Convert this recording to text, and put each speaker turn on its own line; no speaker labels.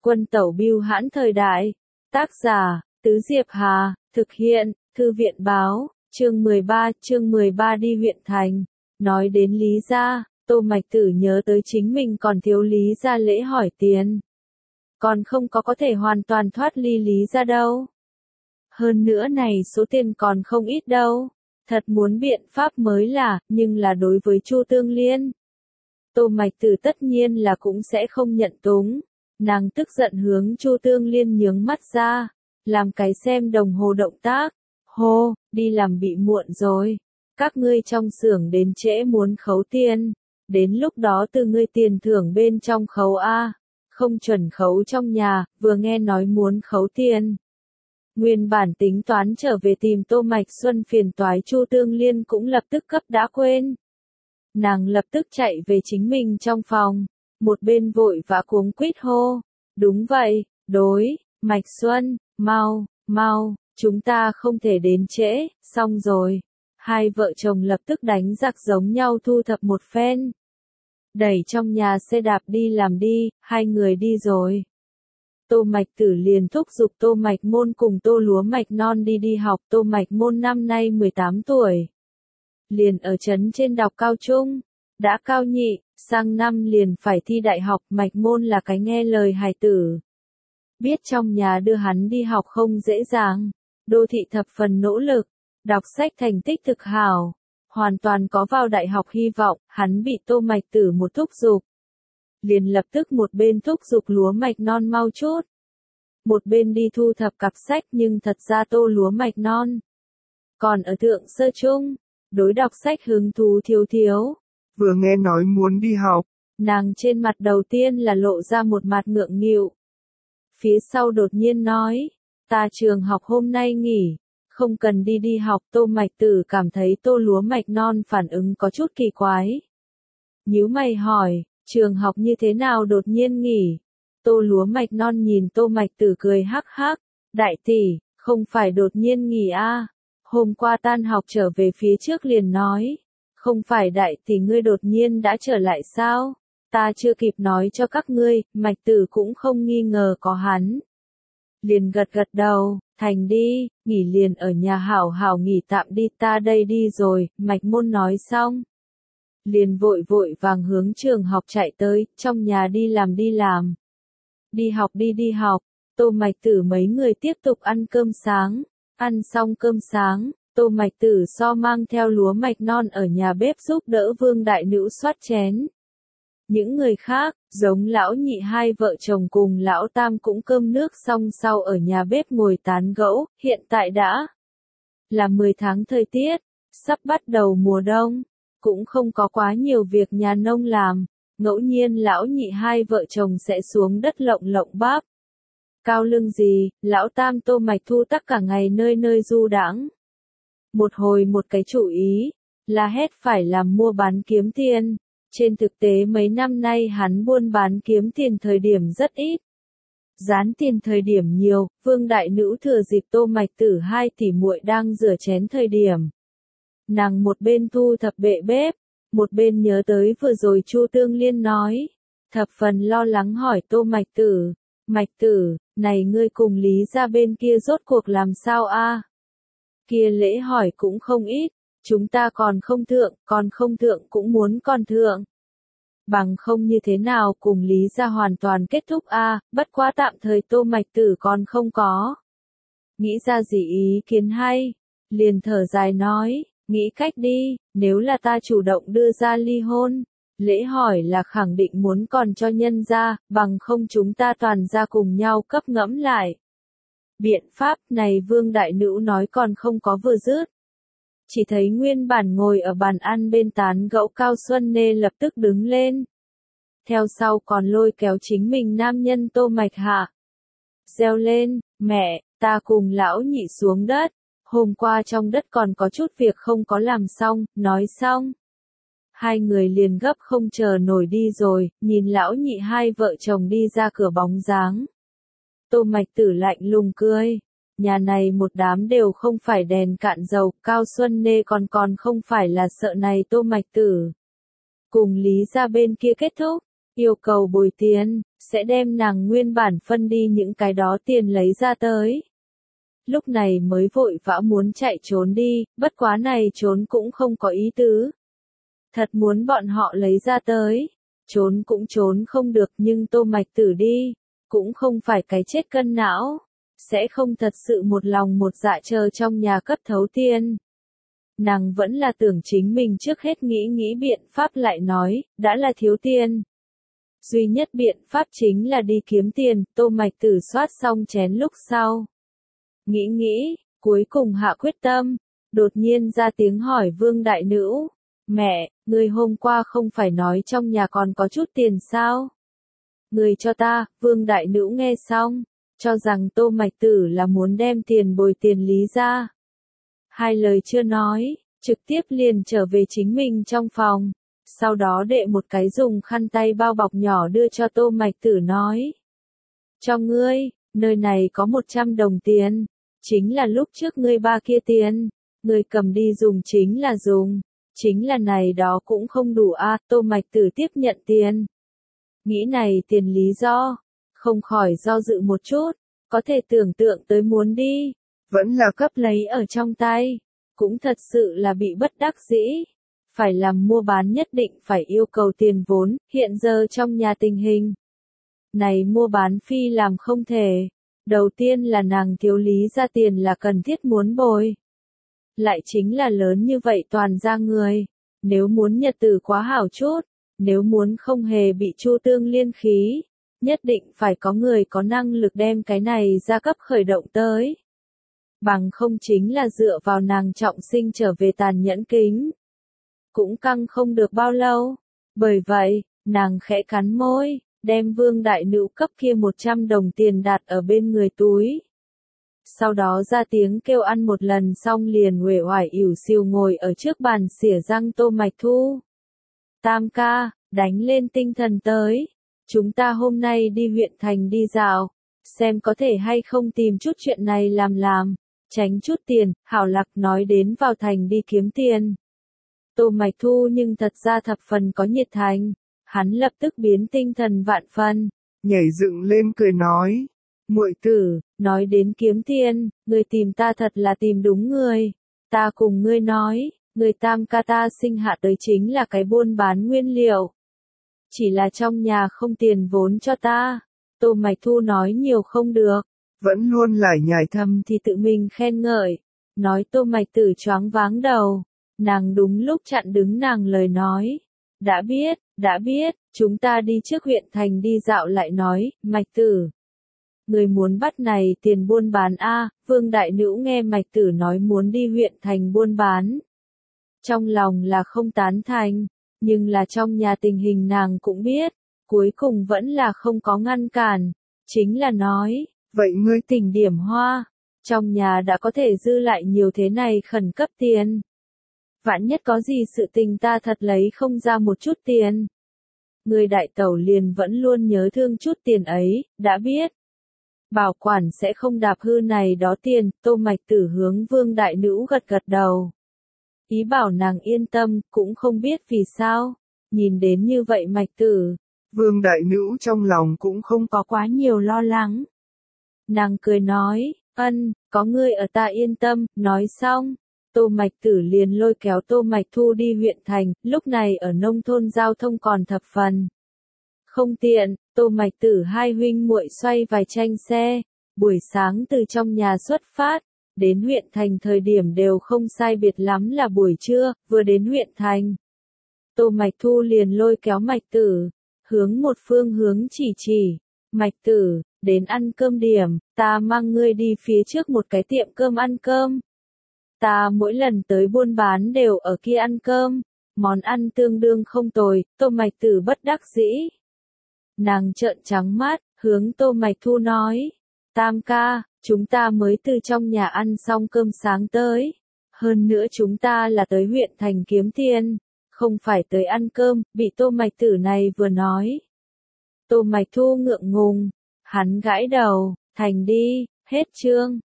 Quân tẩu bưu hãn thời đại. Tác giả, Tứ Diệp Hà, thực hiện, Thư viện báo, chương 13 đi huyện thành. Nói đến Lý gia, Tô Mạch Tử nhớ tới chính mình còn thiếu Lý gia lễ hỏi tiền. Còn không có thể hoàn toàn thoát ly Lý gia đâu. Hơn nữa này số tiền còn không ít đâu. Thật muốn biện pháp mới là, nhưng là đối với Chu Tương Liên. Tô Mạch Tử tất nhiên là cũng sẽ không nhận túng. Nàng tức giận hướng Chu Tương Liên nhướng mắt ra, làm cái xem đồng hồ động tác. Hô, đi làm bị muộn rồi. Các ngươi trong xưởng đến trễ muốn khấu tiền. Đến lúc đó từ ngươi tiền thưởng bên trong khấu A. Không chuẩn khấu trong nhà, vừa nghe nói muốn khấu tiền. Nguyên bản tính toán trở về tìm Tô Mạch Xuân phiền toái Chu Tương Liên cũng lập tức cấp đã quên. Nàng lập tức chạy về chính mình trong phòng, một bên vội vã cuống quýt hô. Đúng vậy, đối, Mạch Xuân, mau, chúng ta không thể đến trễ, xong rồi. Hai vợ chồng lập tức đánh giặc giống nhau thu thập một phen. Đẩy trong nhà xe đạp đi làm đi, hai người đi rồi. Tô Mạch Tử liền thúc giục Tô Mạch Môn cùng Tô Lúa Mạch Non đi học. Tô Mạch Môn năm nay 18 tuổi. Liền ở trấn trên đọc cao trung. Đã cao nhị, sang năm liền phải thi đại học. Mạch Môn là cái nghe lời hài tử. Biết trong nhà đưa hắn đi học không dễ dàng. Đô thị thập phần nỗ lực. Đọc sách thành tích thực hảo. Hoàn toàn có vào đại học hy vọng. Hắn bị Tô Mạch Tử một thúc giục. Liền lập tức một bên thúc giục Lúa Mạch Non mau chút. Một bên đi thu thập cặp sách, nhưng thật ra Tô Lúa Mạch Non còn ở thượng sơ trung, đối đọc sách hứng thú thiếu.
Vừa nghe nói muốn đi học,
nàng trên mặt đầu tiên là lộ ra một mặt ngượng nghịu. Phía sau đột nhiên nói, ta trường học hôm nay nghỉ, không cần đi học. Tô Mạch Tử cảm thấy Tô Lúa Mạch Non phản ứng có chút kỳ quái. Nhíu mày hỏi, trường học như thế nào đột nhiên nghỉ? Tô Lúa Mạch Non nhìn Tô Mạch Tử cười hắc hắc, đại tỷ, không phải đột nhiên nghỉ a? Hôm qua tan học trở về phía trước liền nói, không phải đại tỷ ngươi đột nhiên đã trở lại sao? Ta chưa kịp nói cho các ngươi. Mạch Tử cũng không nghi ngờ có hắn. Liền gật đầu, thành đi, nghỉ liền ở nhà hảo hảo nghỉ tạm đi, ta đây đi rồi. Mạch Môn nói xong, liền vội vàng hướng trường học chạy tới, trong nhà đi làm. Đi học, Tô Mạch Tử mấy người tiếp tục ăn cơm sáng. Ăn xong cơm sáng, Tô Mạch Tử mang theo Lúa Mạch Non ở nhà bếp giúp đỡ Vương đại nữ xoát chén. Những người khác, giống lão nhị hai vợ chồng cùng lão tam cũng cơm nước xong sau ở nhà bếp ngồi tán gẫu. Hiện tại đã là 10 tháng thời tiết, sắp bắt đầu mùa đông, cũng không có quá nhiều việc nhà nông làm. Ngẫu nhiên lão nhị hai vợ chồng sẽ xuống đất lộng bắp. Cao lương gì, lão tam Tô Mạch Thu tắc cả ngày nơi du đãng. Một hồi một cái chủ ý, là hết phải làm mua bán kiếm tiền. Trên thực tế mấy năm nay hắn buôn bán kiếm tiền thời điểm rất ít. Dán tiền thời điểm nhiều. Vương đại nữ thừa dịp Tô Mạch Tử hai tỷ muội đang rửa chén thời điểm. Nàng một bên thu thập bệ bếp, một bên nhớ tới vừa rồi Chu Tương Liên nói. Thập phần lo lắng hỏi Tô Mạch Tử, Mạch Tử, này ngươi cùng Lý gia bên kia rốt cuộc làm sao a? Kia lễ hỏi cũng không ít, chúng ta còn không thượng cũng muốn còn thượng. Bằng không như thế nào cùng Lý gia hoàn toàn kết thúc a? Bất quá tạm thời Tô Mạch Tử còn không có nghĩ ra gì ý kiến hay, liền thở dài nói, nghĩ cách đi, nếu là ta chủ động đưa ra ly hôn, lễ hỏi là khẳng định muốn còn cho nhân gia, bằng không chúng ta toàn ra cùng nhau cấp ngẫm lại. Biện pháp này Vương đại nữ nói còn không có vừa dứt. Chỉ thấy nguyên bản ngồi ở bàn ăn bên tán gẫu Cao Xuân Nê lập tức đứng lên. Theo sau còn lôi kéo chính mình nam nhân Tô Mạch Hạ. Reo lên, mẹ, ta cùng lão nhị xuống đất. Hôm qua trong đất còn có chút việc không có làm xong, nói xong. Hai người liền gấp không chờ nổi đi rồi, nhìn lão nhị hai vợ chồng đi ra cửa bóng dáng. Tô Mạch Tử lạnh lùng cười. Nhà này một đám đều không phải đèn cạn dầu, Cao Xuân Nê còn không phải là sợ này Tô Mạch Tử cùng Lý gia bên kia kết thúc. yêu cầu bồi tiền, sẽ đem nàng nguyên bản phân đi những cái đó tiền lấy ra tới. Lúc này mới vội vã muốn chạy trốn đi, bất quá này trốn cũng không có ý tứ. Thật muốn bọn họ lấy ra tới, trốn cũng trốn không được nhưng Tô Mạch Tử đi, cũng không phải cái chết cân não, sẽ không thật sự một lòng một dạ chờ trong nhà cấp thấu tiền. Nàng vẫn là tưởng chính mình trước hết nghĩ biện pháp lại nói, đã là thiếu tiền. Duy nhất biện pháp chính là đi kiếm tiền, Tô Mạch Tử soát xong chén lúc sau. Nghĩ, cuối cùng hạ quyết tâm, đột nhiên ra tiếng hỏi Vương Đại Nữ, mẹ, người hôm qua không phải nói trong nhà còn có chút tiền sao? Người cho ta, Vương Đại Nữ nghe xong, cho rằng Tô Mạch Tử là muốn đem tiền bồi tiền lý ra. Hai lời chưa nói, trực tiếp liền trở về chính mình trong phòng, sau đó đệ một cái dùng khăn tay bao bọc nhỏ đưa cho Tô Mạch Tử nói. Cho ngươi, nơi này có 100 đồng tiền, chính là lúc trước ngươi ba kia tiền, ngươi cầm đi dùng chính là dùng, chính là này đó cũng không đủ a. Tô Mạch Tử tiếp nhận tiền. Nghĩ này tiền lý do, không khỏi do dự một chút, có thể tưởng tượng tới muốn đi, vẫn là cấp lấy ở trong tay, cũng thật sự là bị bất đắc dĩ. Phải làm mua bán nhất định phải yêu cầu tiền vốn, hiện giờ trong nhà tình hình. Này mua bán phi làm không thể. Đầu tiên là nàng thiếu lý ra tiền là cần thiết muốn bồi. Lại chính là lớn như vậy toàn ra người. Nếu muốn nhật tử quá hảo chút, nếu muốn không hề bị chu tương liên khí, nhất định phải có người có năng lực đem cái này ra cấp khởi động tới. Bằng không chính là dựa vào nàng trọng sinh trở về tàn nhẫn kính. Cũng căng không được bao lâu. Bởi vậy, nàng khẽ cắn môi, đem Vương Đại Nữ cấp kia 100 đồng tiền đặt ở bên người túi. Sau đó ra tiếng kêu ăn một lần xong liền uể oải ỉu xìu ngồi ở trước bàn xỉa răng Tô Mạch Thu. Tam ca, đánh lên tinh thần tới. Chúng ta hôm nay đi huyện thành đi dạo, xem có thể hay không tìm chút chuyện này làm, tránh chút tiền, Hảo Lạc nói đến vào thành đi kiếm tiền. Tô Mạch Thu nhưng thật ra thập phần có nhiệt thành, hắn lập tức biến tinh thần vạn phần,
nhảy dựng lên cười nói, muội
tử, nói đến kiếm tiền, người tìm ta thật là tìm đúng người, ta cùng ngươi nói, người tam ca ta sinh hạ tới chính là cái buôn bán nguyên liệu. Chỉ là trong nhà không tiền vốn cho ta, Tô Mạch Thu nói nhiều không được,
vẫn luôn lải nhải
thầm thì tự mình khen ngợi, nói Tô Mạch Tử choáng váng đầu. Nàng đúng lúc chặn đứng nàng lời nói. Đã biết, chúng ta đi trước huyện thành đi dạo lại nói, Mạch Tử. Người muốn bắt này tiền buôn bán a. Vương Đại Nữ nghe Mạch Tử nói muốn đi huyện thành buôn bán. Trong lòng là không tán thành, nhưng là trong nhà tình hình nàng cũng biết, cuối cùng vẫn là không có ngăn cản. Chính là nói,
vậy ngươi
tỉnh điểm hoa, trong nhà đã có thể dư lại nhiều thế này khẩn cấp tiền. Vạn nhất có gì sự tình ta thật lấy không ra một chút tiền. Người đại tẩu liền vẫn luôn nhớ thương chút tiền ấy, đã biết. Bảo quản sẽ không đạp hư này đó tiền, Tô Mạch Tử hướng Vương Đại Nữ gật đầu. Ý bảo nàng yên tâm, cũng không biết vì sao. Nhìn đến như vậy Mạch Tử,
Vương Đại Nữ trong lòng cũng không
có quá nhiều lo lắng. Nàng cười nói, có ngươi ở ta yên tâm, nói xong. Tô Mạch Tử liền lôi kéo Tô Mạch Thu đi huyện thành, lúc này ở nông thôn giao thông còn thập phần. Không tiện, Tô Mạch Tử hai huynh muội xoay vài tranh xe, buổi sáng từ trong nhà xuất phát, đến huyện thành thời điểm đều không sai biệt lắm là buổi trưa, vừa đến huyện thành. Tô Mạch Thu liền lôi kéo Mạch Tử, hướng một phương hướng chỉ, Mạch Tử, đến ăn cơm điểm, ta mang ngươi đi phía trước một cái tiệm cơm ăn cơm. Ta mỗi lần tới buôn bán đều ở kia ăn cơm, món ăn tương đương không tồi, Tô Mạch Tử bất đắc dĩ. Nàng trợn trắng mắt, hướng Tô Mạch Thu nói, tam ca, chúng ta mới từ trong nhà ăn xong cơm sáng tới, hơn nữa chúng ta là tới huyện thành kiếm tiền, không phải tới ăn cơm, bị Tô Mạch Tử này vừa nói. Tô Mạch Thu ngượng ngùng, hắn gãi đầu, thành đi, hết chương.